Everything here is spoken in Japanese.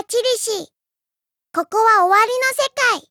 矢印。ここは終わりの世界。